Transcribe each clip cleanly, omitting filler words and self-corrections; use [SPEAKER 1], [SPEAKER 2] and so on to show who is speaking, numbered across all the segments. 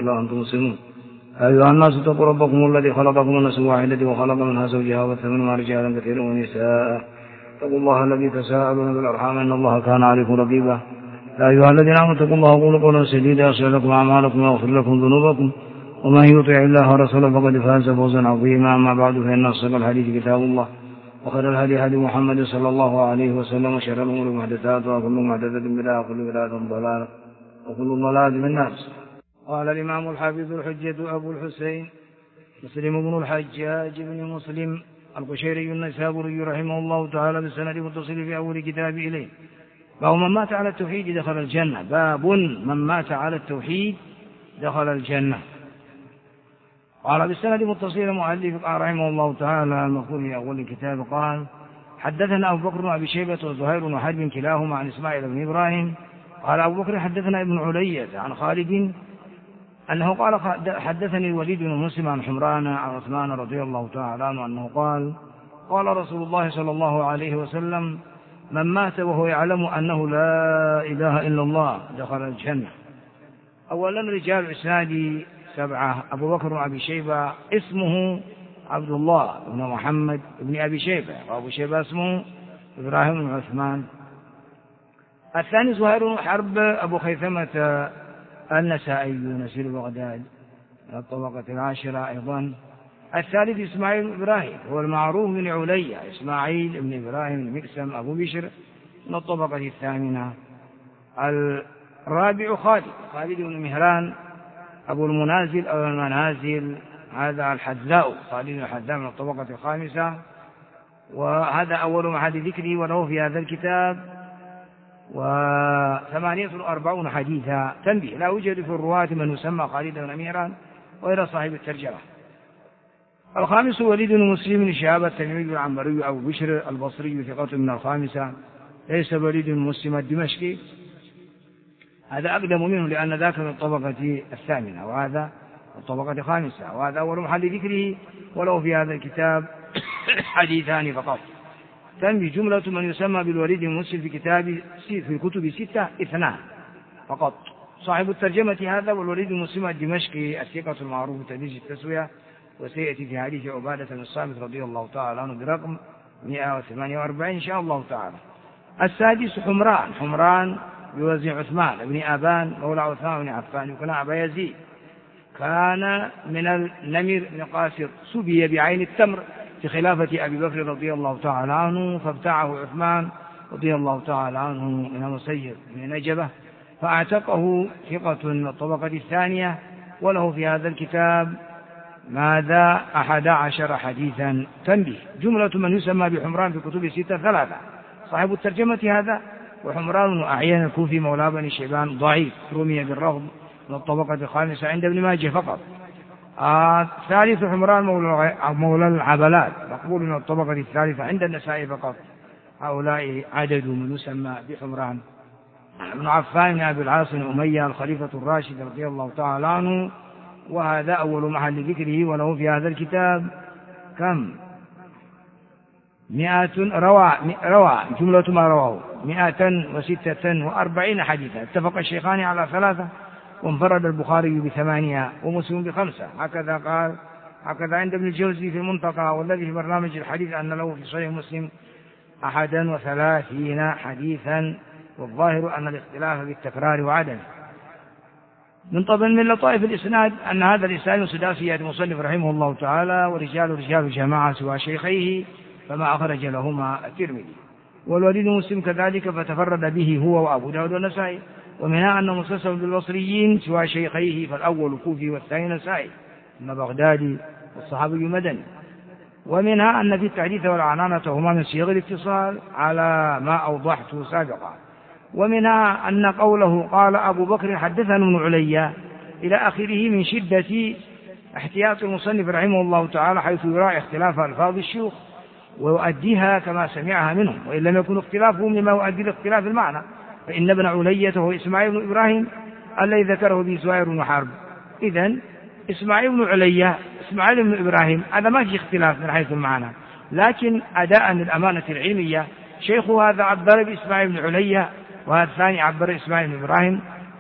[SPEAKER 1] إلا وأنتم مسلمون. أيها الناس اتقوا ربكم الذي خلقكم من نفس واحدة وخلق منها زوجها وبث منهما رجالا كثيرا ونساء. اتقوا الله الذي تساءلون بالأرحام إن الله كان عليكم رقيبا. يا أيها الذين آمنوا اتقوا الله وقولوا قولا سديدا يصلح لكم أعمالكم ويغفر لكم ذنوبكم ومن يطع الله ورسوله فقد فاز فوزا عظيما. أما بعد فإن أصدق الحديث كتاب الله وخير الهدي هدي محمد صلى الله عليه وسلم وشر الأمور محدثاتها وكل محدثة بدعة وكل بدعة ضلالة وكل ضلالة في النار. قال الإمام الحافظ الحجة أبو الحسين مسلم بن الحجاج بن مسلم القشيري النيسابوري رحمه الله تعالى بالسند المتصل في أول كتاب إليه: باب من مات على التوحيد دخل الجنة. باب من مات على التوحيد دخل الجنة. قال بالسند المتصل المؤلف رحمه الله تعالى المذكور في أول الكتاب قال: حدثنا أبو بكر بن أبي شيبة وزهير بن حرب كلاهما عن إسماعيل بن إبراهيم. قال أبو بكر: حدثنا ابن علية عن خالد أنه قال: حدثني الوليد بن مسلم عن حمران عن عثمان رضي الله تعالى عنه أنه قال: قال رسول الله صلى الله عليه وسلم: من مات وهو يعلم أنه لا إله إلا الله دخل الجنة. أولا رجال إسناد 7: أبو بكر بن أبي شيبة اسمه عبد الله بن محمد بن أبي شيبة، وأبو شيبة اسمه إبراهيم بن عثمان. الثاني زهير بن حرب أبو خيثمة النسائي نسير بغداد من الطبقة 10 أيضا. الثالث إسماعيل بن إبراهيم هو المعروف بن علية، إسماعيل بن إبراهيم بن مقسم أبو بشر من الطبقة 8. الرابع خالد بن مهران أبو المنازل أو المنازل، هذا الحذاء، خالد بن الحذاء من الطبقة 5، وهذا أول محل ذكره وله في هذا الكتاب 48 حديثا. تنبيه: لا يوجد في الرواة من يسمى خالد بن مهران غير صاحب الترجمة. الخامس وليد بن مسلم بن شهاب التميمي العنبري أبو بشر البصري ثقة من الخامسة، ليس وليد بن مسلم الدمشقي، هذا أقدم منه لأن ذاك من الطبقة 8 وهذا الطبقة 5، وهذا أول محل ذكره وله في هذا الكتاب حديثان فقط. تنبي: جملة من يسمى بالوليد بن مسلم في كتب 6 2 فقط، صاحب الترجمة هذا والوليد بن مسلم الدمشقي الثقة المعروف بتدريج التسوية، وسيأتي في حديث عبادة بن الصامت رضي الله تعالى عنه برقم 148 إن شاء الله تعالى. السادس حمران بوزن عثمان بن أبان مولى عثمان بن عفان يكون أبا يزيد، كان من النمر بن قاسر، سبي بعين التمر في خلافة أبي بكر رضي الله تعالى عنه، فابتاعه عثمان رضي الله تعالى عنه من مسير بن نجبة فاعتقه، ثقة من الطبقة 2، وله في هذا الكتاب 11 حديثا. تنبيه: جملة من يسمى بحمران في كتب 6 3، صاحب الترجمة هذا وحمران أعين الكوفي مولى بني شيبان ضعيف، رمي بالرفض من الطبقة 5 عند ابن ماجه فقط. الثالث حمران مولى العبلات مقبول من الطبقة 3 عند النسائي فقط. هؤلاء عدد من يسمى بحمران. ابن عفان بن أبي العاص أمية الخليفة الراشد رضي الله تعالى عنه، وهذا أول محل ذكره وله في هذا الكتاب كم 100 روى جملة ما رواه 146 حديثا. اتفق الشيخان على 3 وانفرد البخاري ب8 ومسلم ب5. هكذا قال، هكذا عند ابن الجوزي في المنتقى، والذي في برنامج الحديث أن له في صحيح مسلم 31 حديثا، والظاهر أن الاختلاف بالتكرار وعدم. من لطائف الإسناد أن هذا الإسناد سداسي المصنف رحمه الله تعالى، ورجال جماعة سوى شيخيه فما أخرج لهما الترمذي، والوليد مسلم كذلك فتفرد به هو وأبو داود والنسائي. ومنها أن مسلسل بالبصريين سوى شيخيه، فالأول كوفي والثاني نسائي من بغدادي والصحابي مدني. ومنها أن في التحديث والعنانة هما من صيغ الاتصال على ما أوضحته سابقا. ومنها أن قوله قال أبو بكر حدثنا ابن علية إلى آخره من شدة احتياط المصنف رحمه الله تعالى، حيث يراعي اختلاف ألفاظ الشيوخ ويؤديها كما سمعها منهم، وإن لم يكن اختلافهم لما يؤدي لاختلاف المعنى، فإن ابن علية هو إسماعيل بن إبراهيم الذي ذكره به زهير بن حرب. إذن إسماعيل بن علية إسماعيل بن إبراهيم هذا ما في اختلاف من حيث المعنى، لكن أداء للأمانة العلمية شيخ هذا عبر بإسماعيل بن علية وهذا الثاني عبر إسماعيل بن إبراهيم،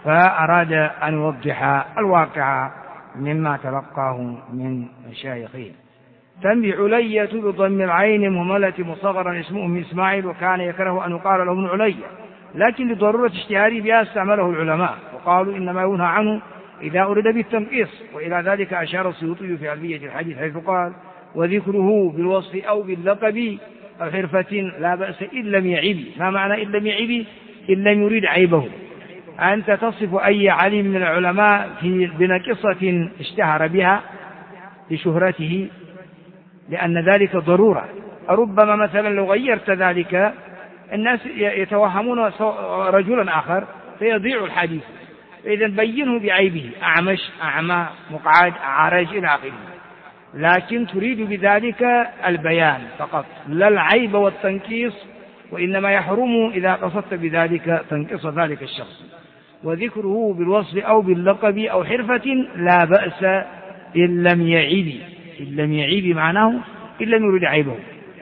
[SPEAKER 1] فأراد أن يوضح الواقع مما تلقاه من مشايخه. تنبي علية بضم العين مهملة مصغرا اسمه إسماعيل، وكان يكره أن يقال له ابن علية، لكن لضرورة اشتهاره بها استعمله العلماء، وقالوا إنما ينهى عنه إذا أريد بالتنقيص. وإلى ذلك أشار السيوطي في ألفية الحديث حيث قال: وذكره بالوصف أو باللقب أو حرفة لا بأس إن لم يعب. ما معنى إن لم يعب؟ إن لم يريد عيبه. أنت تصف أي علم من العلماء بنقصة اشتهر بها لشهرته، لأن ذلك ضرورة. ربما مثلا لو غيرت ذلك الناس يتوهمون رجلا آخر فيضيع الحديث. فإذا بينه بعيبه: أعمش، أعمى، مقعد، عرج إلى آخره. لكن تريد بذلك البيان فقط، لا العيب والتنكيص، وإنما يحرم إذا قصدت بذلك تنكيص ذلك الشخص. وذكره بالوصف أو باللقب أو حرفة لا بأس إن لم يعيب. إن لم يعيب معناه إن لم يرد عيبه.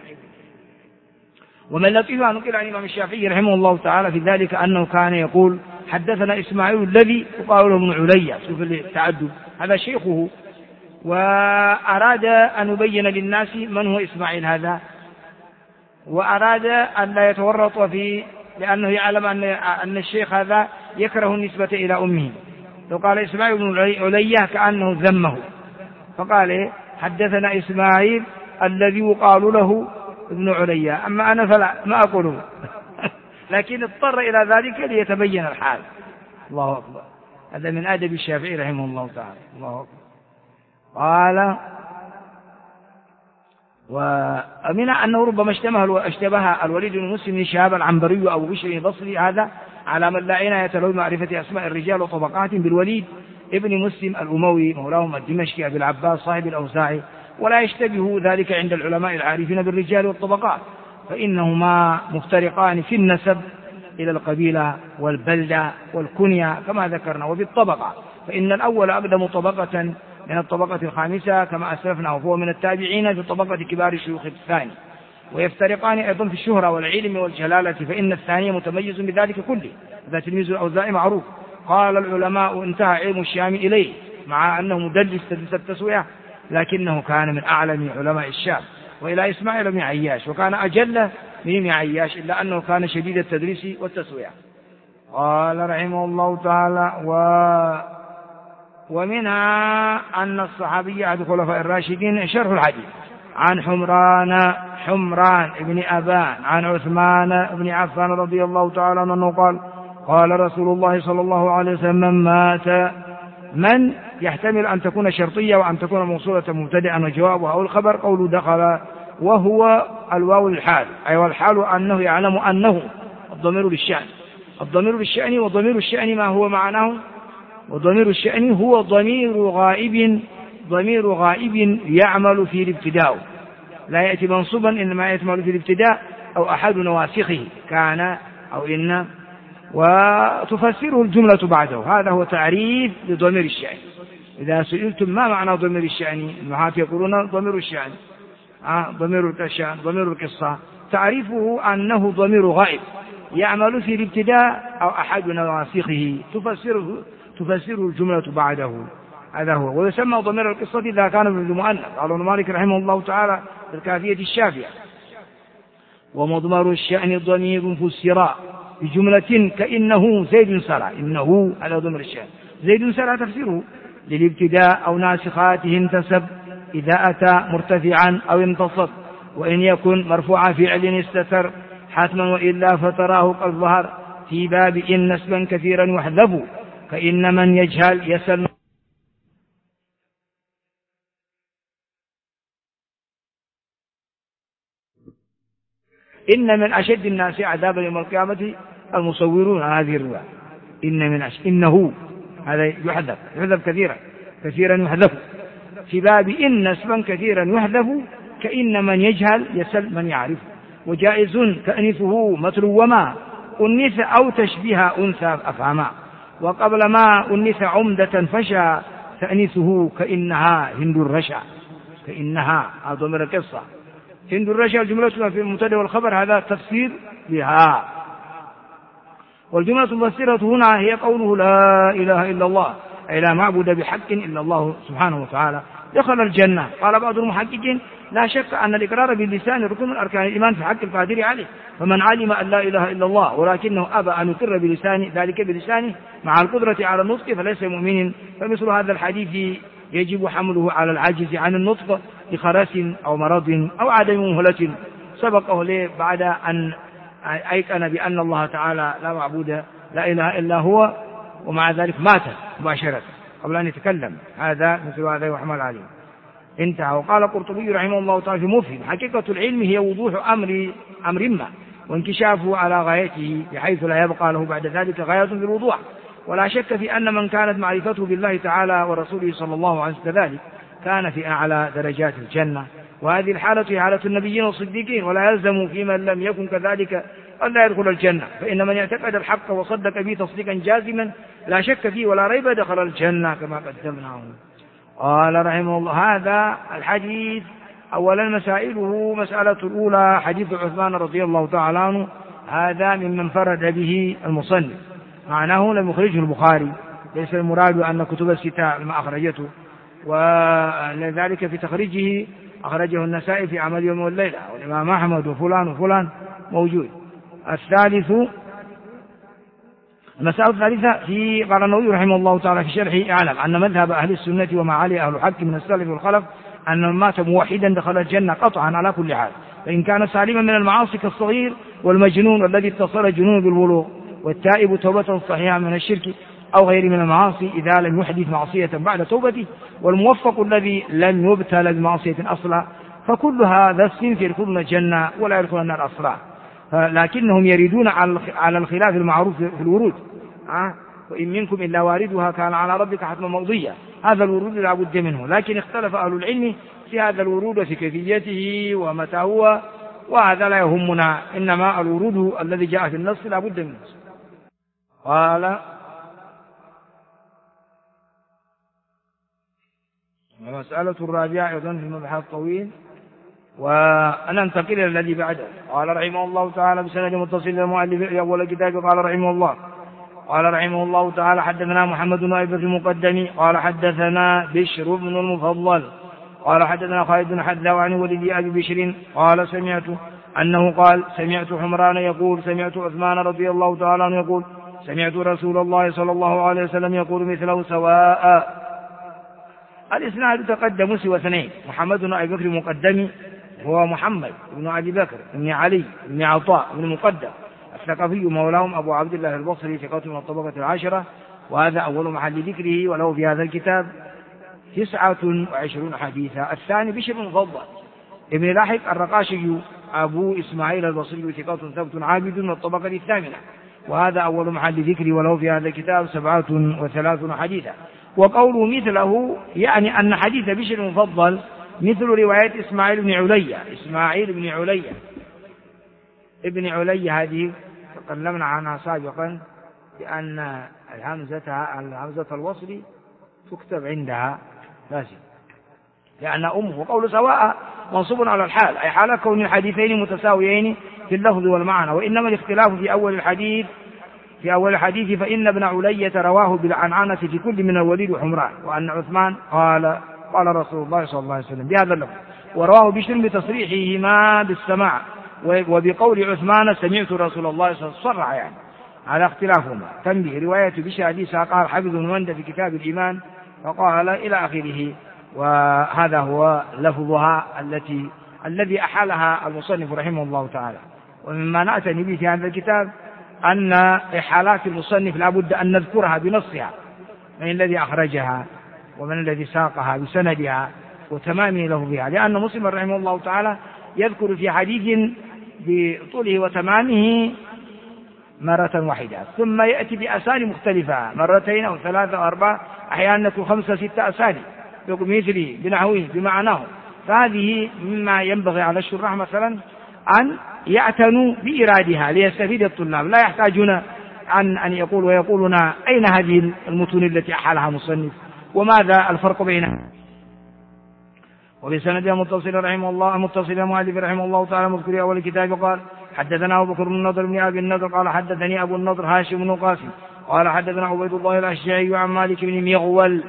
[SPEAKER 1] ومن لطيفه نقل عن الإمام الشافعي رحمه الله تعالى في ذلك أنه كان يقول: حدثنا إسماعيل الذي يقال له ابن علية. شوف التعدد، هذا شيخه، وأراد أن يبين للناس من هو إسماعيل هذا، وأراد أن لا يتورط فيه، لأنه يعلم أن الشيخ هذا يكره النسبة إلى أمه. لو قال إسماعيل بن علية كأنه ذمه، فقال: حدثنا إسماعيل الذي يقال له ابن علية. أما أنا فلا ما أقوله لكن اضطر إلى ذلك ليتبين الحال. الله أكبر. هذا من أدب الشافعي رحمه الله تعالى. الله أكبر. قال: ومن أنه ربما اشتبه الوليد بن مسلم شهاب العنبري أو بشر البصري هذا على من لا عناية له بمعرفة أسماء الرجال وطبقاتهم بالوليد ابن مسلم الأموي مولاهم الدمشقي أبي العباس صاحب الأوزاعي، ولا يشتبه ذلك عند العلماء العارفين بالرجال والطبقات، فإنهما مفترقان في النسب إلى القبيلة والبلدة والكنية كما ذكرنا، وبالطبقة فإن الأول أقدم طبقة من الطبقة الخامسة كما أسلفنا، وهو من التابعين في طبقة كبار الشيوخ الثاني. ويفترقان أيضا في الشهرة والعلم والجلالة، فإن الثاني متميز بذلك كله، هذا تلميذ الأوزاعي معروف. قال العلماء: انتهى علم الشام إليه، مع أنه مدلس تدليس التسوية، لكنه كان من أعلم علماء الشام. وإلى إسماعيل بن عياش، وكان أجل من ابن عياش، إلا أنه كان شديد التدريس والتسوية. قال رحمه الله تعالى: ومنها أن الصحابي أحد الخلفاء الراشدين شرح الحديث عن حمران بن أبان عن عثمان بن عفان رضي الله تعالى عنه قال: قال رسول الله صلى الله عليه وسلم: من مات. من يحتمل أن تكون شرطية وأن تكون موصولة مبتدئا، وجوابها أو الخبر قول دخل، وهو الواو الحال، أي والحال أنه يعلم أنه الضمير للشأن. الضمير للشأن، وضمير الشأن ما هو معناه؟ وضمير الشأن هو ضمير غائب يعمل في الابتداء، لا يأتي منصوبا، إنما يعمل في الابتداء أو أحد نواسخه كان أو إن، وتفسره الجملة بعده. هذا هو تعريف لضمير الشأن. إذا سئلتم ما معنى ضمير الشأن، المحاة يقولون ضمير الشأن، ضمير القصة، تعريفه أنه ضمير غائب يعمل في الابتداء أو أحد نواسخه، تفسره الجملة بعده. هذا هو. ويسمى ضمير القصة إذا كان بالمؤنث. قال ابن مالك رحمه الله تعالى في الكافية الشافية: ومضمر الشأن ضمير فسر بجملة كإنه زيد سرى. إنه على ضمير الشأن، زيد سرى تفسيره للابتداء أو ناسخاته انتسب إذا أتى مرتفعا أو انتصب، وإن يكن مرفوع فعل استتر حتما، وإلا فتراه قد ظهر في باب إن نسبا كثيرا يحذف، فإن من يجهل يسأل. إن من أشد الناس عذابا يوم القيامة المصورون. هذه الرواية إنه هذا يحذف كثيرا يحذف، في باب إن نسبا كثيرا يحذف، كإن من يجهل يسأل من يعرف. وجائز تأنيثه مثل وما أنث أو تشبيه أنثى أفهما، وقبل ما أنث عمدة فشا تأنيثه كإنها هند الرشا. كإنها ضمير القصة، هند الرشا الجملة في المبتدأ والخبر، هذا تفسير بها. والجملة المفسرة هنا هي قوله لا إله إلا الله، أي لا معبود بحق إلا الله سبحانه وتعالى، دخل الجنة. قال بعض المحققين لا شك أن الإقرار باللسان ركن من أركان الإيمان في حق القادر عليه، فمن علم أن لا إله إلا الله ولكنه أبى أن يقر بلسانه ذلك بلسانه مع القدرة على النطق فليس مؤمن. فمثل هذا الحديث يجب حمله على العاجز عن النطق لخرس أو مرض أو عدم مهلة سبقه ليه بعد أن أيقن بأن الله تعالى لا معبود لا إله إلا هو، ومع ذلك مات مباشرة قبل أن يتكلم. هذا مثل هذا يحمل عليه. انتهى. وقال القرطبي رحمه الله تعالى في مفهم: حقيقة العلم هي وضوح أمر ما وانكشافه على غايته بحيث لا يبقى له بعد ذلك غاية بالوضوح. ولا شك في أن من كانت معرفته بالله تعالى ورسوله صلى الله عليه وسلم ذلك كان في أعلى درجات الجنة. وهذه الحالة هي حالة النبيين والصديقين، ولا يلزم في من لم يكن كذلك أن لا يدخل الجنة، فإن من يعتقد الحق وصدق به تصديقا جازما لا شك فيه ولا ريب دخل الجنة كما قدمناه. قال رحمه الله: هذا الحديث أولا مسائله: مسألة الأولى حديث عثمان رضي الله تعالى عنه، هذا ممن فرد به المصنف، معناه لم يخرجه البخاري، ليس المراد أن كتب الستة ما أخرجته، ولذلك في تخريجه أخرجه النسائي في عمل يوم والليلة، والإمام أحمد وفلان وفلان موجود. المسألة الثالثة في قال النووي رحمه الله تعالى في شرحه: اعلم أن مذهب أهل السنة وما عليه أهل الحق من السلف والخلف أن من مات موحدا دخل الجنة قطعا على كل حال، فإن كان سالما من المعاصي كالصغير والمجنون والذي اتصل جنون بالبلوغ، والتائب توبة صحيحة من الشرك أو غير من المعاصي إذا لم يحدث معصية بعد توبته، والموفق الذي لم يبتل بمعصية أصلا، فكل هذا الصنف يدخلون الجنة ولا يدخلون النار أصلا، لكنهم يريدون على الخلاف المعروف في الورود. وإن منكم إلا واردها كان على ربك حتما مقضيا، هذا الورود لا بد منه، لكن اختلف أهل العلم في هذا الورود وفي كيفيته ومتى هو، وهذا لا يهمنا، إنما الورود الذي جاء في النص لا بد منه. قال: المسألة الرابعة أيضا في المبحث الطويل، وأنا أنتقل إلى الذي بعده. قال رحمه الله تعالى بسند متصل للمؤلف أول الكتاب. قال رحمه الله تعالى: حدثنا محمد بن أبي بكر المقدمي قال حدثنا بشر بن المفضل قال حدثنا خالد بن حذاء عن ولد أبي بشر قال سمعت حمران يقول: سمعت عثمان رضي الله تعالى عنه يقول: سمعت رسول الله صلى الله عليه وسلم يقول مثله سواء. الإسناد تقدم سوى اثنين: محمد بن أبي بكر المقدمي هو محمد بن أبي بكر بن علي بن عطاء بن مقدم الثقفي مولاهم أبو عبد الله البصري ثقة من الطبقة العاشرة، وهذا أول محل ذكره، وله في هذا الكتاب 29 حديثا. الثاني بشر بن المفضل ابن لاحق الرقاشي أبو إسماعيل البصري ثقة ثبت عابد من الطبقة الثامنة، وهذا أول محل ذكره، وله في هذا الكتاب 37 حديثا. وقوله مثله يعني أن حديث بشر المفضل مثل رواية إسماعيل بن علي هذه تكلمنا عنها سابقا، لأن الهمزة الوصل تكتب عندها لازم، لأن أمه. وقول سواء منصوب على الحال، أي حال كون الحديثين متساويين في اللفظ والمعنى، وإنما الاختلاف في أول الحديث فإن ابن علية رواه بالعنعنة في كل من الوليد وحمران، وأن عثمان قال رسول الله صلى الله عليه وسلم بهذا اللفظ، ورواه بشر بتصريحهما بالسماع، وبقول عثمان سمعت رسول الله صلى الله عليه وسلم يعني على اختلافهما. تنبيه: رواية بشر حديثها قال حافظ بن مندى في كتاب الإيمان فقال إلى آخره، وهذا هو لفظها الذي أحالها المصنف رحمه الله تعالى. ومما نعتني به في هذا الكتاب أن إحالات المصنف لا بد أن نذكرها بنصها، من الذي أخرجها ومن الذي ساقها بسندها وتمام لفظها، لأن مسلم رحمه الله تعالى يذكر في حديث بطوله وتمامه مرة واحدة، ثم يأتي بأساني مختلفة مرتين أو 3 أو 4، أحيانا 5 6 أساني مثله بنحوه بمعناه. فهذه مما ينبغي على الشراح مثلا أن يعتنوا بإرادها ليستفيد الطلاب، لا يحتاجون أن يقولون أين هذه المتون التي أحالها مصنف وماذا الفرق بينها. وبسند متصل مؤلف رحمه الله تعالى مذكور أول الكتاب قال حدثنا أبو بكر بن النضر بن أبي النضر قال حدثني أبو النضر هاشم بن قاسم قال حدثنا عبيد الله الأشجعي عن مالك بن مغول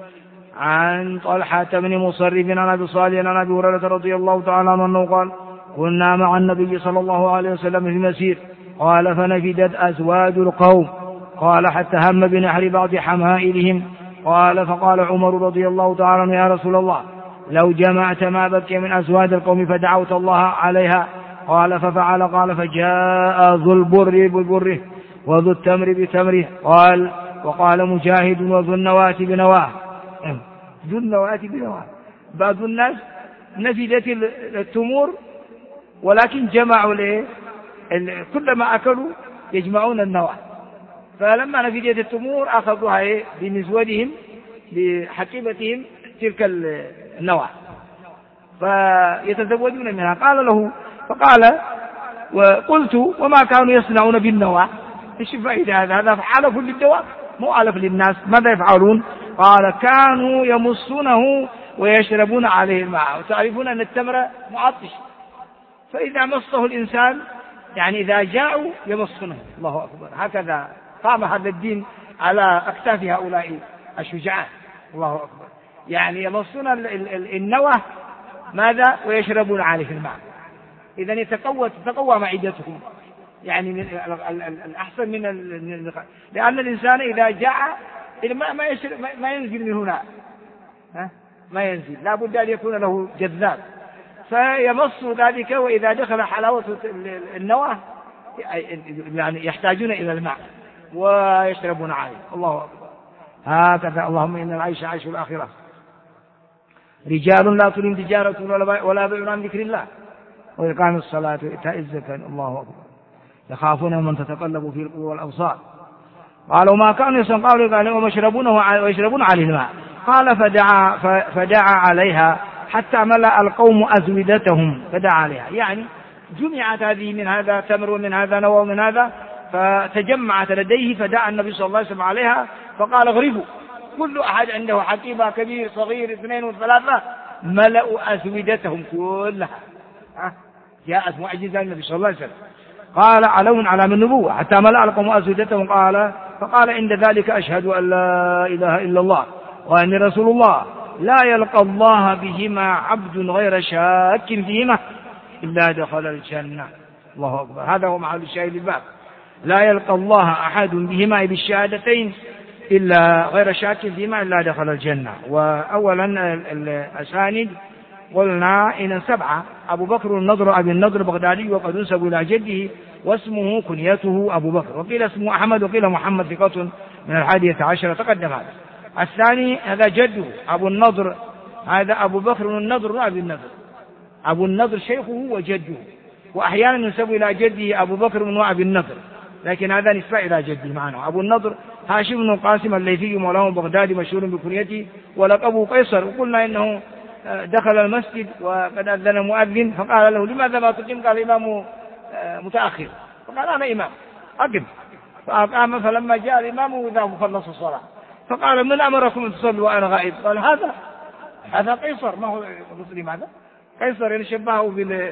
[SPEAKER 1] عن طلحة بن مصرف عن أبي صالح عن أبي هريرة رضي الله تعالى عنه أنه قال كنا مع النبي صلى الله عليه وسلم في مسير قال فنفدت أزواج القوم قال حتى هم بنحر بعض حمائلهم قال فقال عمر رضي الله تعالى عنه يا رسول الله لو جمعت ما بكي من أزواج القوم فدعوت الله عليها قال ففعل قال فجاء ذو البر ببره وذو التمر بتمره قال وقال مجاهد وذو النواة بنواه ذو النواة بنواه بعض الناس نفدت التمور ولكن جمعوا كلما أكلوا يجمعون النواة فلما نفدت التمور أخذوها بنزودهم بحقيبتهم تلك النواة فيتزوجون منها قال له فقال وقلت وما كانوا يصنعون بالنواة ايش فائدة هذا حلف للدواب مو حلف للناس ماذا يفعلون قال كانوا يمصونه ويشربون عليه الماء وتعرفون أن التمر معطش فإذا مصه الإنسان يعني إذا جاءوا يمصونه الله أكبر هكذا قام هذا الدين على أكتاف هؤلاء الشجعان الله أكبر يعني يمصون النوى ماذا ويشربون عليه الماء إذن تتقوى معدتهم يعني من الأحسن من لأن الإنسان إذا جاء الماء ما ينزل من هنا ما ينزل لا بد أن يكون له جذاب فيمص ذلك وإذا دخل حلاوة النوى يعني يحتاجون إلى الماء ويشربون عليه الله أكبر هكذا اللهم إن العيش عيش الآخرة رجال لا تلهم تجارة ولا بيع عن ذكر الله وإقام الصلاة وإيتاء الزكاة الله أكبر يخافون من تتقلب في القلوب والأبصار قالوا ما كانوا يسقون قالوا ويشربون عليه الماء قال فدعا عليها حتى ملأ القوم أزودتهم فدعا عليها يعني جمعت هذه من هذا تمر ومن هذا نوى ومن هذا فتجمعت لديه فدعا النبي صلى الله عليه وسلم عليها فقال اغرفوا كل أحد عنده حقيبة كبير صغير 2 و3 ملأوا أزودتهم كلها جاءت معجزة النبي صلى الله عليه وسلم قال علون على من نبوة حتى ملأ القوم أزودتهم فقال عند ذلك أشهد أن لا إله إلا الله وأني رسول الله لا يلقى الله بهما عبد غير شاك فيهما إلا دخل الجنة الله أكبر هذا هو محل الشاهد الباب لا يلقى الله أحد بهما بالشهادتين إلا غير شاك فيهما إلا دخل الجنة وأولا الأسانيد قلنا إن 7 أبو بكر النضر أبي النضر بغدادي وقد نسب إلى جده واسمه كنيته أبو بكر وقيل اسمه أحمد وقيل محمد ثقة من 11 تقدم هذا الثاني هذا جده أبو النضر هذا أبو بكر النضر أبي النضر أبو النضر شيخه وجده وأحيانا ينسب إلى جده أبو بكر بن أبي النضر لكن هذا نسبة إلى جده معنا أبو النضر هاشم بن قاسم الليثي مولاه بغداد مشهور بكنيته ولقبه قيصر وقلنا إنه دخل المسجد وقد أذن مؤذن فقال له لماذا ما تقيم قال الإمام متأخر فقال أنا إمام أقم فأقام فلما جاء الإمام وذهب خلص الصلاة فقال من أمركم أن تصلوا وأنا غائب قال هذا قيصر ما هو مسلم هذا قيصر يعني شبهه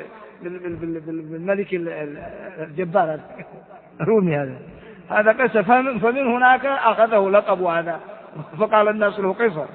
[SPEAKER 1] بالملك الجبار الرومي هذا قيصر فمن هناك أخذه لقب هذا فقال الناس له قيصر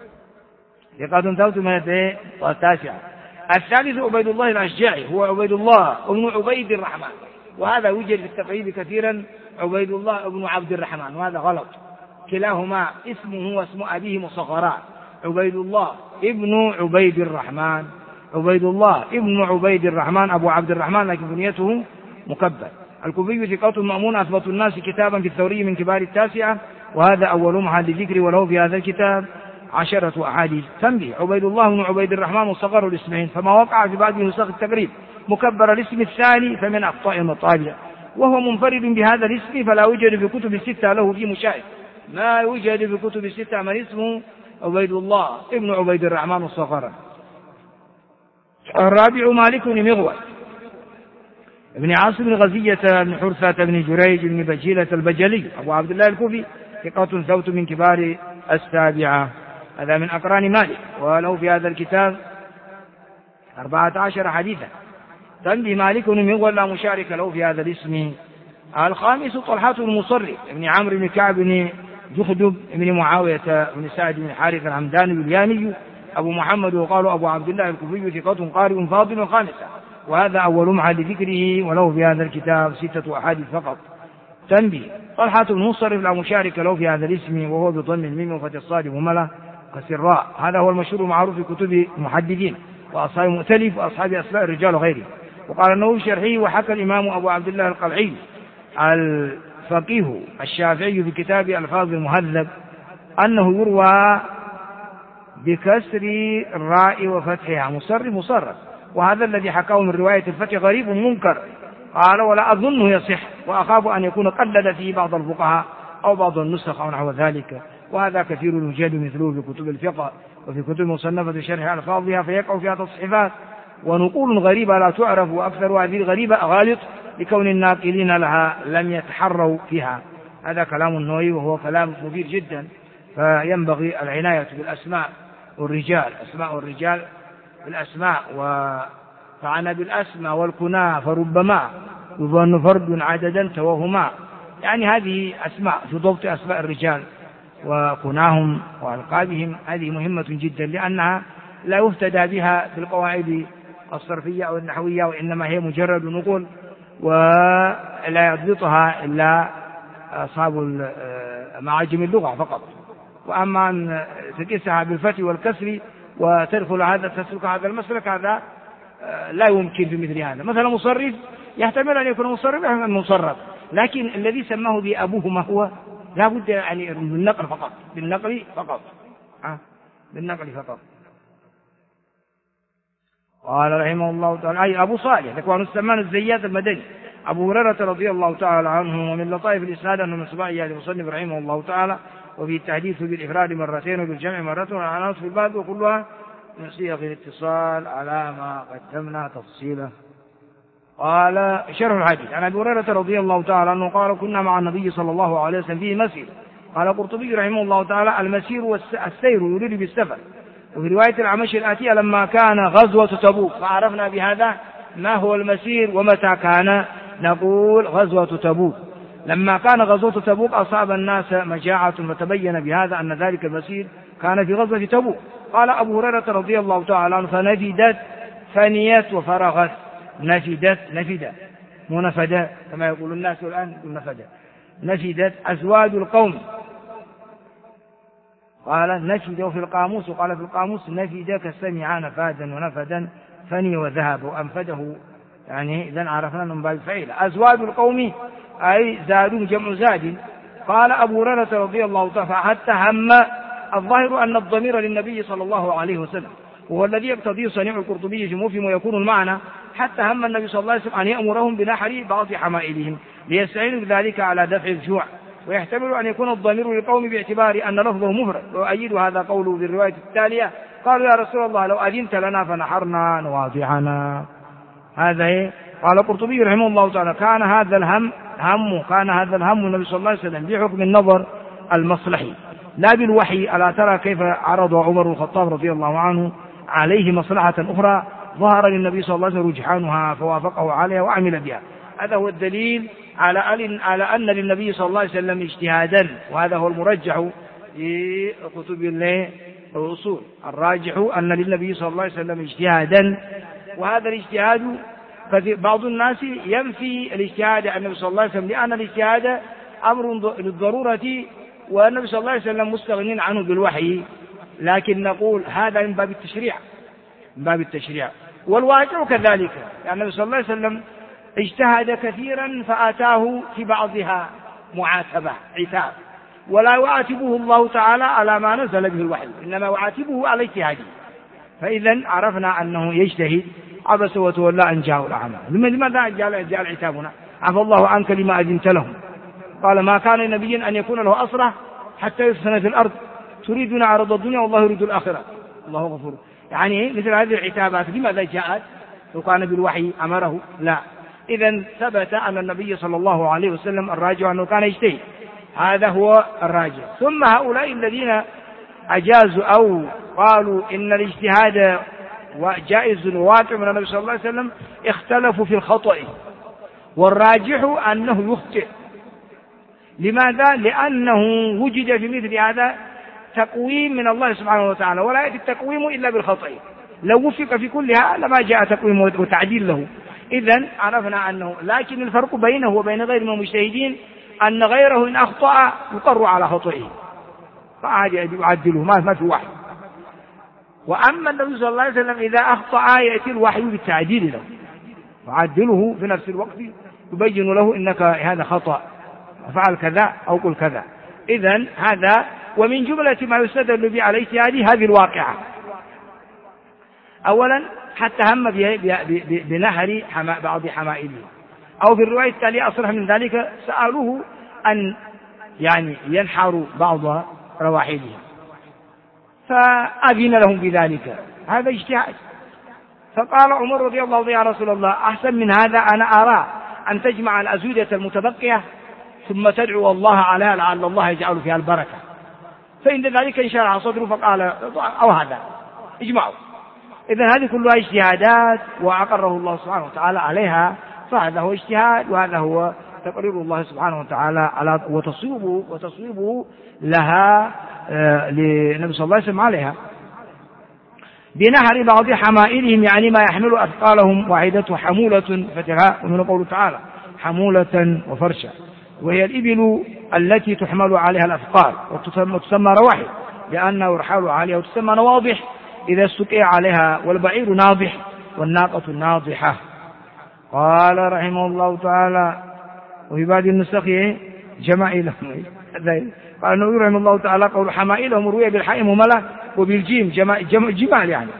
[SPEAKER 1] لقد انتهت من 9 الثالث عبيد الله الأشجعي هو عبيد الله ابن عبيد الرحمن وهذا يوجد في التقريب كثيرا عبيد الله ابن عبد الرحمن وهذا غلط كلاهما اسمه واسم أبيه مصغران عبيد الله ابن عبيد الرحمن عبيد الله ابن عبيد الرحمن أبو عبد الرحمن لكن كنيته مكبر الكوفي ثقة مأمون أثبت الناس كتابا في الثوري من كبار 9 وهذا أول محل ذكر وله في هذا الكتاب 10 أحاديث تنبيه عبيد الله بن عبيد الرحمن مصغر الاسمين فما وقع في بعض نسخ التقريب مكبر الاسم الثاني فمن أخطاء المطابع وهو منفرد بهذا الاسم فلا يوجد في كتب 6 له في مشاهد ما يوجد في كتب 6 من اسمه عبيد الله ابن عبيد الرحمن مصغرا الرابع مالك بن مغول ابن عاصم بن غزية بن حرثة بن جريج بن بجيلة البجلي أبو عبد الله الكوفي ثقة ثبت من كبار 7 هذا من أقران مالك وله في هذا الكتاب 14 حديثا تنبي مالك من لا مشارك له في هذا الاسم. الخامس طلحة المصرف ابن عمرو بن كعب بن جخدب بن معاوية بن سعد بن حارث الحمداني اليامي أبو محمد، وقالوا أبو عبد الله الكوفي، ثقة قارئ فاضل خامسة، وهذا أول معهد ذكره، وله في هذا الكتاب 6 أحاديث فقط. تنبيه طلحة المصرف لا مشارك له في هذا الاسم، وهو بضم الميم وفتح الصاد وملا كسراء. هذا هو المشهور المعروف في كتب المحدثين وأصحاب مؤتلف وأصحاب أسماء الرجال وغيره. وقال النووي الشرحي: وحكى الإمام أبو عبد الله القلعي الفقيه الشافعي في كتاب ألفاظ المهذب أنه يروى بكسر الراء وفتحها مصرف، وهذا الذي حكاه من رواية الفتح غريب منكر. قال: ولا أظنه يصح، وأخاف أن يكون قلد فيه بعض الفقهاء أو بعض النسخ أو نحو ذلك، وهذا كثير يوجد مثله في كتب الفقه وفي كتب مصنفة شرح ألفاظها، فيقع فيها تصحيفات ونقول غريبة لا تعرف، وأكثر هذه الغريبة غالط لكون الناقلين لها لم يتحروا فيها. هذا كلام النووي، وهو كلام مفيد جدا. فينبغي العناية بالأسماء والرجال، أسماء الرجال بالأسماء، فعن بالأسماء والكنى فربما يظن فرد عددا توهما. يعني هذه أسماء في ضبط أسماء الرجال وكناهم وألقابهم، هذه مهمة جدا، لأنها لا يفتدى بها في القواعد الصرفية أو النحوية، وإنما هي مجرد نقول ولا يضبطها إلا أصحاب معاجم اللغة فقط. وأما أن تقيسها بالفتح والكسر وتسلك هذا المسلك، هذا لا يمكن في مثل هذا. مثلا مصرف يحتمل أن يكون مصرف يحتمل مصرف، لكن الذي سماه بأبوه ما هو لا بد يعني بالنقل فقط، بالنقل فقط. قال رحمه الله تعالى: أي أبو صالح ذكوان السمان الزيات المدني أبو هريرة رضي الله تعالى عنه. ومن لطائف الإسناد أنه من صباحية المصنف رحمه الله تعالى، وفي التحديث بالإفراد مرتين وبالجمع مرة والعناص في الباب، وكلها من صيغ الاتصال على ما قدمنا تفصيله. قال شرح الحديث عن أبي هريرة رضي الله تعالى عنه قال: كنا مع النبي صلى الله عليه وسلم في مسير. قال القرطبي رحمه الله تعالى: المسير والسير يريد بالسفر. وفي رواية العمش الآتية: لما كان غزوة تبوك. فعرفنا بهذا ما هو المسير ومتى كان. نقول غزوة تبوك. لما كان غزوة تبوك أصاب الناس مجاعة، فتبين بهذا أن ذلك المسير كان في غزوة تبوك. قال أبو هريرة رضي الله تعالى عنه: فنفدت فنيت وفرغت. نفدت مو نفدت كما يقول الناس الآن، نفدت أزواج القوم. قال نفد في القاموس، وقال في القاموس نفد كالسمع نفادا ونفدا فني وذهب وأنفده، يعني إذن عرفنا من باب الفعيل. أزواج القوم أي زادوا جمع زاد. قال أبو هريرة رضي الله تعالى: حتى هم. الظاهر أن الضمير للنبي صلى الله عليه وسلم، وهو الذي يقتضي صنيع القرطبي في مفهم، ويكون المعنى حتى هم النبي صلى الله عليه وسلم أن يأمرهم بنحر بعض حمائلهم ليستعينوا بذلك على دفع الجوع. ويحتمل أن يكون الضمير للقوم باعتبار أن لفظه مفرد، ويؤيد هذا قوله في الرواية التالية: قالوا يا رسول الله لو أذنت لنا فنحرنا نواضعنا. هذا قال القرطبي رحمه الله تعالى: كان هذا الهم النبي صلى الله عليه وسلم بحكم النظر المصلحي لا بالوحي. ألا ترى كيف عرض عمر بن الخطاب رضي الله عنه عليه مصلحة أخرى ظهر للنبي صلى الله عليه وسلم رجحانها فوافقه عليها وعمل بها. هذا هو الدليل على أن للنبي صلى الله عليه وسلم اجتهادا، وهذا هو المرجح في كتب الأصول. الراجح أن للنبي صلى الله عليه وسلم اجتهادا، وهذا الاجتهاد بعض الناس ينفي الاجتهاد عن النبي صلى الله عليه وسلم، لأن الاجتهاد أمر للضرورة، والنبي صلى الله عليه وسلم مستغنين عنه بالوحي. لكن نقول هذا من باب التشريع، والواقع كذلك، يعني النبي صلى الله عليه وسلم اجتهد كثيرا فآتاه في بعضها معاتبة عتاب، ولا يعاتبه الله تعالى على ما نزل به الوحي، إنما يعاتبه على اجتهاده. فإذا عرفنا أنه يجتهد. عبس وتولى أن جاءه الأعمى. لماذا جاء عتابنا؟ عفى الله عنك لما أذنت لهم. قال: ما كان لنبي أن يكون له أسرة حتى يسكن في الأرض تريدون عرض الدنيا والله يريد الآخرة الله غفور. يعني مثل هذه العتابات لماذا جاءت؟ لو كان بالوحي أمره؟ لا. إذن ثبت أن النبي صلى الله عليه وسلم الراجع أنه كان يجتهد، هذا هو الراجع. ثم هؤلاء الذين أجازوا أو قالوا إن الاجتهاد
[SPEAKER 2] وجائز وواقع من النبي صلى الله عليه وسلم اختلفوا في الخطأ، والراجح أنه يخطئ. لماذا؟ لأنه وجد في مثل هذا تقويم من الله سبحانه وتعالى، ولا يأتي التقويم إلا بالخطأ. لو وفق في كلها لما جاء تقويم وتعديل له. إذن عرفنا أنه، لكن الفرق بينه وبين غير المجتهدين أن غيره إن أخطأ يقر على خطئه فعاد يعدله، ما في وحي. وأما النبي صلى الله عليه وسلم إذا أخطأ يأتي الوحي بالتعديل له، يعدله في نفس الوقت، يبين له إنك هذا خطأ، فعل كذا أو قل كذا. إذن هذا ومن جملة ما يستدل به على اجتهاده هذه الواقعة. أولا حتى هم بنهر بعض حمائله، أو في الرواية التالية أصرح من ذلك سألوه أن يعني ينحروا بعض رواحلهم فأذن لهم بذلك، هذا اجتهاد. فقال عمر رضي الله عنه: يا رسول الله، أحسن من هذا أنا أرى أن تجمع الأزودة المتبقية ثم تدعو الله عليها لعل الله يجعل فيها البركة. فإن ذلك انشرح صدره فقال: أو هذا اجمعوا. إذن هذه كلها اجتهادات وأقره الله سبحانه وتعالى عليها، فهذا هو اجتهاد، وهذا هو تقرير الله سبحانه وتعالى على وتصويبه لها للنبي صلى الله عليه وسلم عليها. بنهر بعض حمائلهم يعني ما يحمل أثقالهم، وعيدته حمولة فتحاء، ومن قوله تعالى حمولة وفرشا، وهي الإبل التي تحمل عليها الأثقال وتسمى رواحل لأنها يرحل عليها، وتسمى نواضح إذا استقي عليها، والبعير ناضح والناقة ناضحة. قال رحمه الله تعالى: وفي بعض النسخ جمائلهم. قال النبي رحمه الله تعالى: قول حمائلهم روي بالحاء مهملة وبالجيم جمال يعني.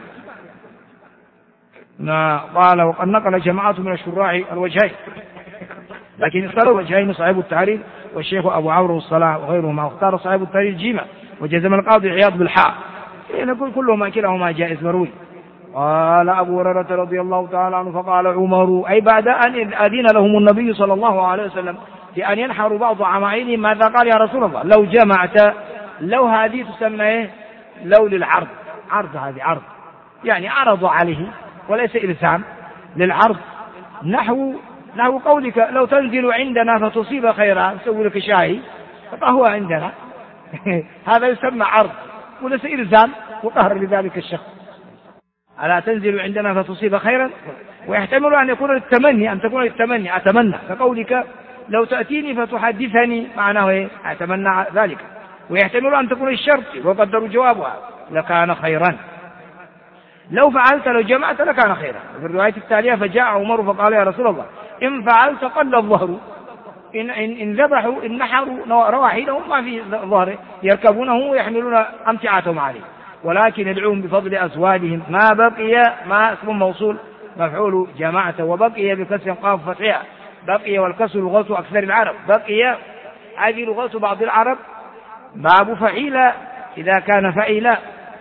[SPEAKER 2] قال: وقد نقل جماعة من الشراح الوجهين، لكن اختار الوجهين صاحب التعريف والشيخ أبو عمرو الصلاح وغيرهما، واختار صاحب التعريف جيمة، وجزم القاضي عياض بالحاء، نقول كلهما كلاهما جائز مروي. قال أبو هريرة رضي الله تعالى عنه: فقال عمر، أي بعد أن أذن لهم النبي صلى الله عليه وسلم في أن ينحروا بعض عمائلهم، ماذا قال: يا رسول الله، لو جمعت، لو هذه تسمى لو للعرض، عرض، هذه عرض يعني عرض عليه وليس إلزام، للعرض، نحو قولك: لو تنزل عندنا فتصيب خيرا، نسوي لك شاي فقهوة عندنا هذا يسمى عرض وليس إلزام وقهر لذلك الشخص. ألا تنزل عندنا فتصيب خيرا، ويحتمل أن يكون التمني، أن تكون التمني أتمنى، كقولك: لو تأتيني فتحدثني، معناه أتمنى ذلك. ويحتمل أن تكون الشرط وقدروا جوابها لكان خيرا، لو فعلت، لو جمعت لكان خيرا. في الرواية التالية: فجاء عمر فقال: يا رسول الله، إن فعلت قل الظهر، إن ذبحوا، إن نحروا رواحلهم ما في ظهر يركبونه ويحملون أمتعتهم عليه، ولكن ادعوهم بفضل أزواجهم. ما بقي، ما اسم موصول مفعول جماعة، وبقي بكسر قاف فتحها، بقي والكسر لغة أكثر العرب، بقي هذه لغة بعض العرب، باب فعيلا إذا كان فعيلا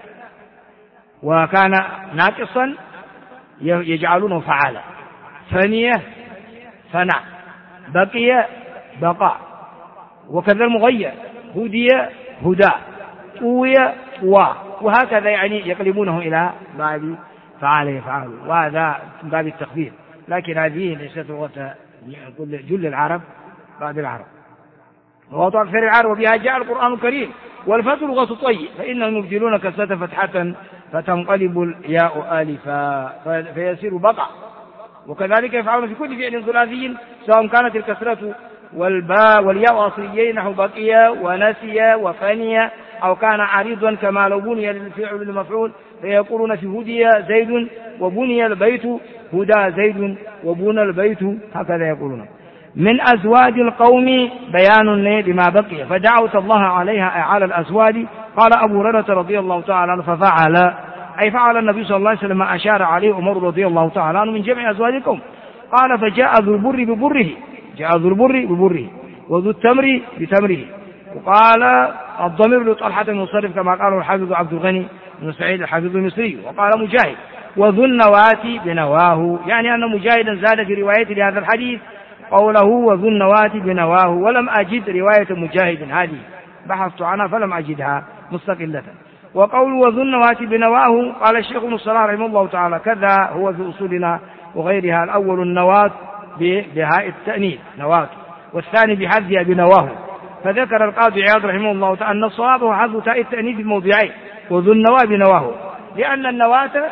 [SPEAKER 2] وكان ناقصا يجعلونه فعالا، فنية فنع، بقي بقاء، وكذا المغير، هدي هدى، طوي طوى، وهكذا يعني يقلبونه إلى باب فعال يفعل، وهذا من باب التخفيف. لكن هذه ليست لغة جل العرب، بعض العرب لغة أكثر العرب، وبها جاء القرآن الكريم. والفتح لغة طي، فإنهم يبدلون كسرة فتحة فتنقلب الياء آلفا فيصير بقع، وكذلك يفعلون في كل فعل ثلاثي سواء كانت الكسرة والباء والياء أصليين نحو بقي ونسي وفني، أو كان عريضا كما لو بني للفعل للمفعول، فيقولون في هدي زيد وبني البيت، هدى زيد وبنى البيت، هكذا يقولون. من أزواج القوم بيان لما بقي، فدعوت الله عليها على الأزواج. قال أبو هريرة رضي الله تعالى عنه: ففعل، أي فعل النبي صلى الله عليه وسلم ما أشار عليه عمر رضي الله تعالى عنه من جمع أزواجكم. قال: فجاء ذو البر ببره، جاء ذو البر ببره، وذو التمر بتمره. وقال الضمير لطلحة المصرف كما قاله الحافظ عبد الغني بن سعيد الحافظ المصري. وقال مجاهد: وذو النواة بنواه، يعني أن مجاهدا زاد في رواية لهذا الحديث قوله وذو النواة بنواه، ولم أجد رواية مجاهد هذه، بحثت عنها فلم أجدها مستقلة. وقول وذو النواة بنواه قال الشيخ ابن الصلاح رحمه الله تعالى كذا هو في أصولنا وغيرها. الأول النواة بهاء التأنيث نواة، والثاني بحذفها بنواه. فذكر القاضي عياض رحمه الله تعالى أن الصواب هو حذف تاء التأنيث في موضعين وذو النواة بنواه، لأن النواة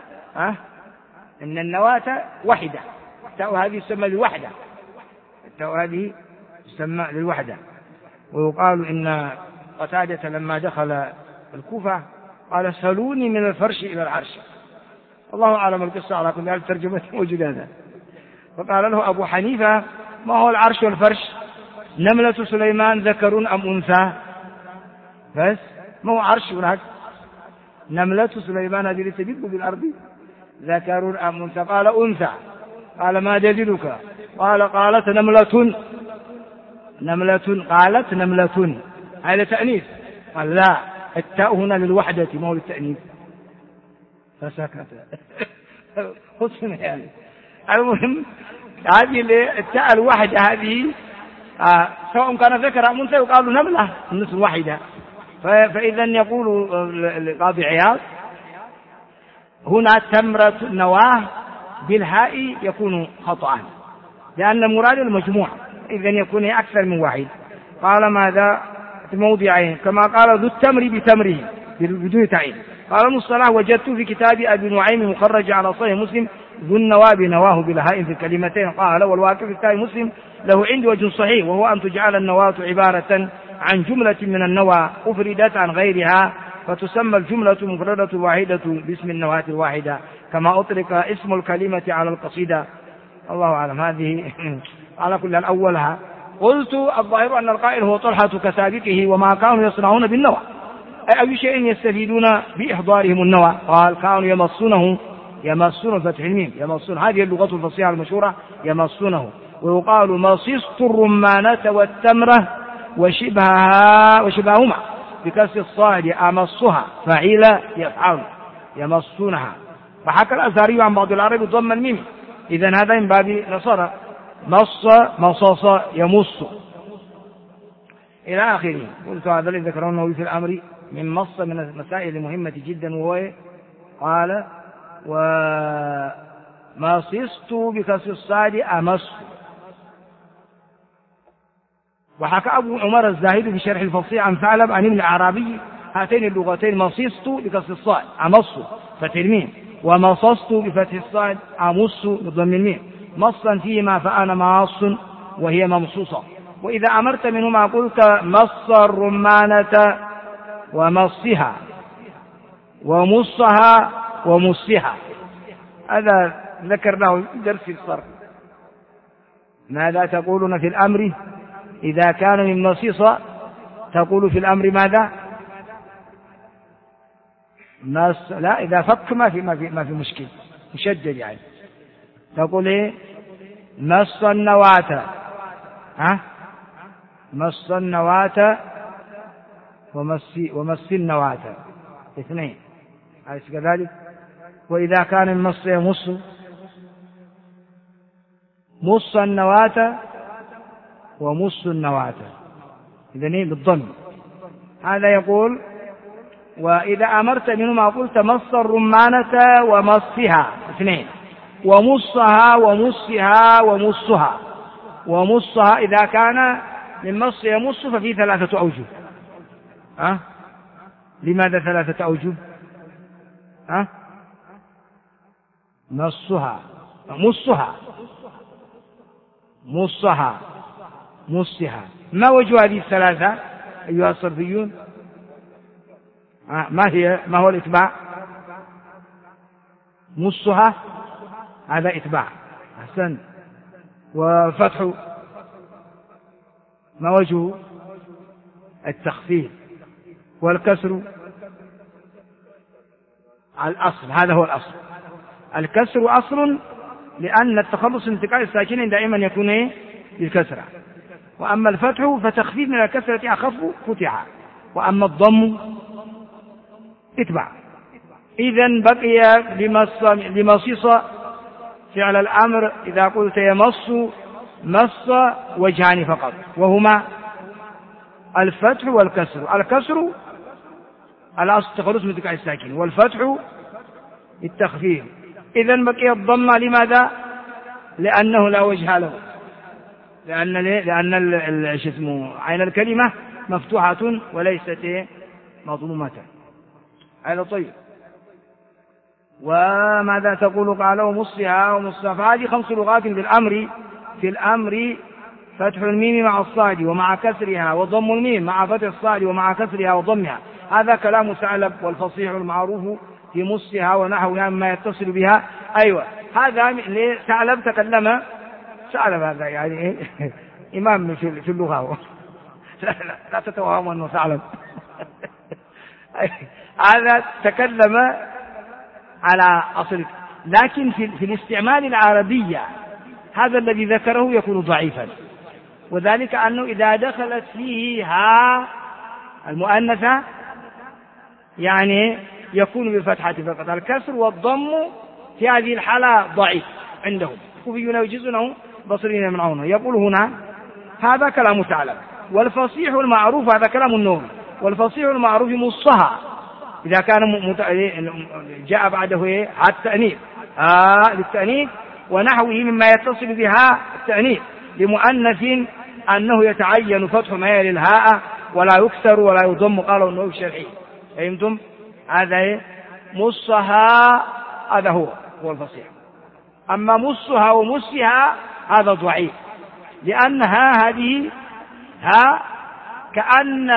[SPEAKER 2] إن النواة وحدة، التاء هذه تسمى للوحدة، التاء هذه تسمى للوحدة. ويقال إن قتادة لما دخل الكوفة قال سلوني من الفرش إلى العرش. الله أعلم القصة على كل حال، ترجمة موجودة هذا. فقال له أبو حنيفة ما هو العرش والفرش؟ نملة سليمان ذكر أم أنثى؟ بس ما هو عرش هناك؟ نملة سليمان هذه التي تدب بالأرض ذكر أم أنثى؟ قال أنثى. قال ما دليلك؟ قالت نملة قالت نملة، هذا تأنيث. قال لا، التاء هنا للوحدة ما هو للتأنيث. فسكت. حسن يعني. المهم هذه التاء الوحدة هذه سواء كان ذكر أم أنثى يقال نملة النصف واحدة. فإذا يقول القاضي عياض هنا تمرة النواه بالهاء يكون خطأ، لأن المراد المجموع، إذا يكون أكثر من واحد. قال ماذا في موضعين كما قال ذو التمر بتمره بدون تعيين. قال ابن الصلاح وجدت في كتاب أبي نعيم مخرج على صحيح مسلم ذو النواه بنواه بالهاء في الكلمتين. قال والواقع في كتاب مسلم له عندي وجه صحيح، وهو أن تجعل النواة عبارة عن جملة من النوى أفردت عن غيرها، فتسمى الجملة مفردة واحدة باسم النواة الواحدة، كما أطلق اسم الكلمة على القصيدة. الله أعلم. هذه على كل الأولها. قلت الظاهر أن القائل هو طلحة كسابقه وما كانوا يصنعون بالنوى، أي شيء يستفيدون بإحضارهم النوى. قال كانوا يمصون فتح الميم يمصون، هذه اللغة الفصيحة المشهورة يمصونه. ويقال مصصت الرمانة والتمرة وشبههما بكسر الصاد أمصها فعيل يفعل يمصونها. فحكى الأزهري عن بعض العرب ضم الميم، إذا هذا من باب نصر مصص يمص إلى آخره. قلت هذا الذي ذكره النووي في الأمر من مص من المسائل المهمة جدا، وهو قال ومصصت بكسر الصاد أمص. وحكى أبو عمر الزاهد في شرح الفصيح عن ثعلب عن ابن العربي هاتين اللغتين مصصت بكسر الصاد أمص فتح الميم، ومصصت بفتح الصاد أمص بضم الميم، مصا فيهما فأنا ماص وهي ممصوصة. وإذا أمرت منهما قلت مص الرمانة ومصها ومصها ومصها. هذا ذكرناه في درس الصرف. ماذا تقولون في الأمر إذا كان من مصيصة؟ تقول في الأمر ماذا؟ لا، إذا فك ما في مشكل مشدد يعني. تقول إيه؟ مص النواة، مص النواة ومص النواة اثنين، أليس كذلك؟ وإذا كان المص يمص مص النواة ومص النواة، إذن بالضم. هذا يقول وإذا أمرت منهما قلت مص الرمانة ومصها اثنين، ومصها ومصها ومصها. ومصها إذا كان من مص يمص ففي ثلاثة أوجه. لماذا ثلاثة أوجه؟ مصها مصها مصها مصها. ما وجه هذه الثلاثة أيها الصرفيون؟ ما هو الإتباع؟ مصها هذا إتباع، أحسن. وفتح ما وجهه؟ التخفيف. والكسر الأصل، هذا هو الأصل. الكسر أصل، لأن التخلص من انتقال الساكنين دائما يكون بالكسرة. وأما الفتح فتخفيف من الكسرة أخف فتح، وأما الضم اتبع. إذن بقي لمصيص فعل الأمر إذا قلت يمص مص وجهان فقط، وهما الفتح والكسر. الكسر الأصل التخلص من التقاء الساكن، والفتح التخفيف. إذن بقي الضمة لماذا؟ لأنه لا وجه له، لأن اسمه عين الكلمة مفتوحة وليست مضمومة. هذا طيب. وماذا تقول؟ قال ومصها ومصها. فهذه 5 لغات في الأمر فتح الميم مع الصاد ومع كسرها، وضم الميم مع فتح الصاد ومع كسرها وضمها. هذا كلام ثعلب والفصيح المعروف في مصها ونحوها مما يتصل بها. أيوة، هذا ثعلب تكلم. ثعلب هذا يعني إمام في اللغة لا تتوهم أنه ثعلب هذا تكلم على أصل، لكن في الاستعمال العربية هذا الذي ذكره يكون ضعيفا، وذلك أنه إذا دخلت فيه ها المؤنثة يعني يكون بالفتحة فقط. الكسر والضم في هذه الحالة ضعيف عندهم، كوفيون يجزونه بصريين يمنعونه. يقول هنا هذا كلام ثعلب. والفصيح المعروف هذا كلام النووي. والفصيح المعروف مصها إذا كان جاء بعده التأنيث للتأنيث ونحوه مما يتصل بها التأنيث لمؤنث أنه يتعين فتح ما يلي الهاء ولا يكسر ولا يضم. قالوا النووي الشرعي. فهمتم؟ هذا مصها هذا هو الفصيح. أما مصها ومصها هذا ضعيف، لأنها هذه ها كأن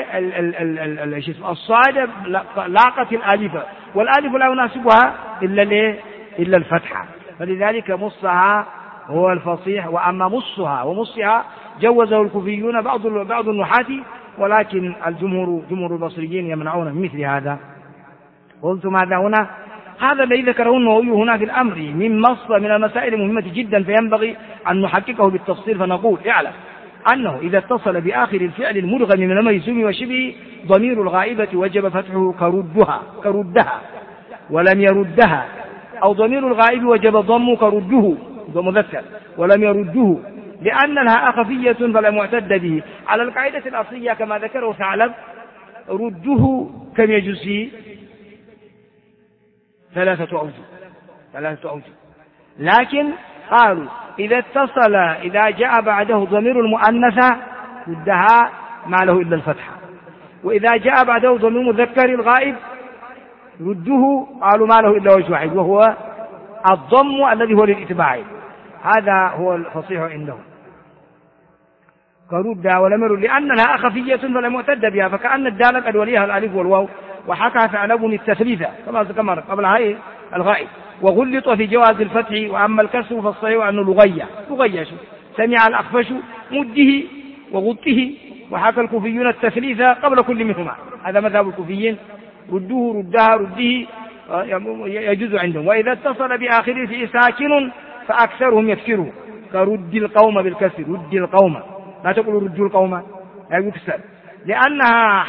[SPEAKER 2] الصاد لاقت الألف، والألف لا يناسبها إلا الفتحة، فلذلك مصها هو الفصيح. وأما مصها ومصها جوزه الكوفيون بعض النحاة، ولكن جمهور البصريين يمنعون من مثل هذا. قلت ماذا هنا؟ هذا الذي ذكره النووي هنا في الأمر من المسائل المهمة جدا، فينبغي أن نحققه بالتفصيل. فنقول اعلم أنه إذا اتصل بآخر الفعل المدغم من المجزوم وشبه ضمير الغائبة وجب فتحه كردها ولم يردها، أو ضمير الغائب وجب ضمه كرده مذكر ولم يرده، لأن الهاء خفية فلا معتد به. على القاعدة الأصلية كما ذكره ثعلب رده كم يجزي 3 أوجه، لكن قالوا إذا جاء بعده ضمير المؤنثة ردها ما له إلا الفتحة، وإذا جاء بعده ضمير مذكر الغائب رده قالوا ما له إلا وجه واحد، وهو الضم الذي هو للإتباع. هذا هو الفصيح عندهم كردها ولم يرد، لأنها خفية فلا معتد بها، فكأن الدالة قد وليها الألف والواو. وحكى ثعلب التثليث كما ذكر قبل هاي الغائب، وغلط في جواز الفتح. وأما الكسر فالصحيح أنه لغيش سمع الأخفش مده وغطه. وحكى الكوفيون التثليث قبل كل منهما، هذا مذهب الكوفيين، رده ردها رده يجوز عندهم. وإذا اتصل بآخره في ساكن فأكثرهم يكسره كرد القوم بالكسر، رد القوم، لا تقول رد القوم لا يكسر، لأنها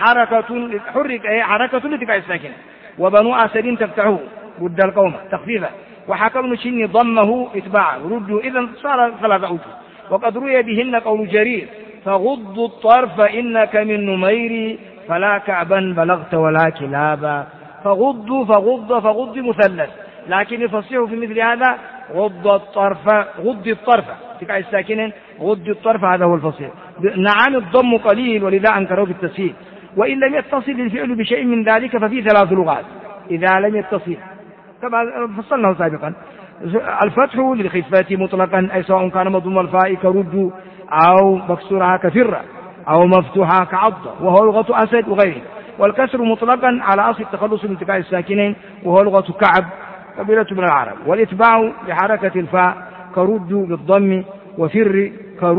[SPEAKER 2] حركة لتقع الساكنة. وبنو أسد تفتحه رد القوم تخفيفا. وحكى ابن شني ضمه إتباعا ردوا، إذن صار 3 أوجه. وقد روي بهن قول جرير فغض الطرف إنك من نمير فلا كعبا بلغت ولا كلابا. فغض مثلث، لكن الفصيح في مثل هذا غض الطرف تقع الساكنين غض الطرف، هذا هو الفصيح. نعم الضم قليل ولذا أنكره في التسهيل. وإن لم يتصل الفعل بشيء من ذلك ففي 3 لغات إذا لم يتصل كما فصلناه سابقا. الفتح للخفة مطلقا، أي سواء كان مضموم الفاء كرد أو مكسورها كفرة أو مفتوحة كعض وهو لغة أسد وغيره. والكسر مطلقا على أصل التخلص من التقاء الساكنين وهو لغة كعب قبيلة من العرب. والإتباع لحركة الفاء كرد بالضم وفر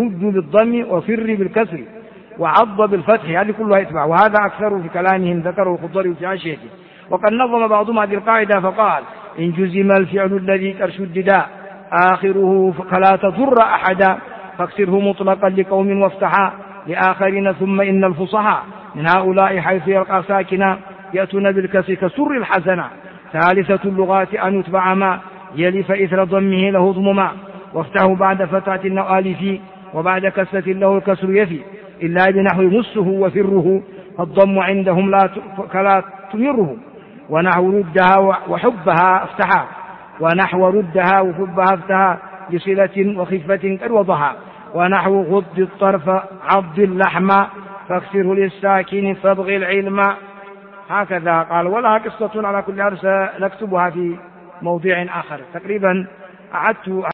[SPEAKER 2] وفر بالكسر وعض بالفتح، هذه كلها إتباع. وهذا أكثر في كلامهم ذكره الخضري في عشيته. وقد نظم بعضهم هذه القاعدة فقال إن جزم الفعل الذي كرشددا آخره فلا تضر أحدا فاكسره مطلقا لقوم وافتحا لآخرين. ثم إن الفصحاء من هؤلاء حيث يلقى ساكنا يأتون بالكسر كسر الحسنة. 3 اللغات أن يتبع ما يلف إثر ضمه له ضمما وافتحه بعد فتحة أو ألف وبعد كسرة له الكسر يفي إلا بنحو نصه وفره فالضم عندهم كلا تمره، ونحو ردها وحبها افتحا، ونحو ردها وحبها افتحا بصلة وخفة قد وضحا، ونحو غض الطرف عض اللحم فاكسره للساكن فابغ العلم. هكذا قال. ولها قصة على كل حال سنكتبها في موضع آخر. تقريبا أعدت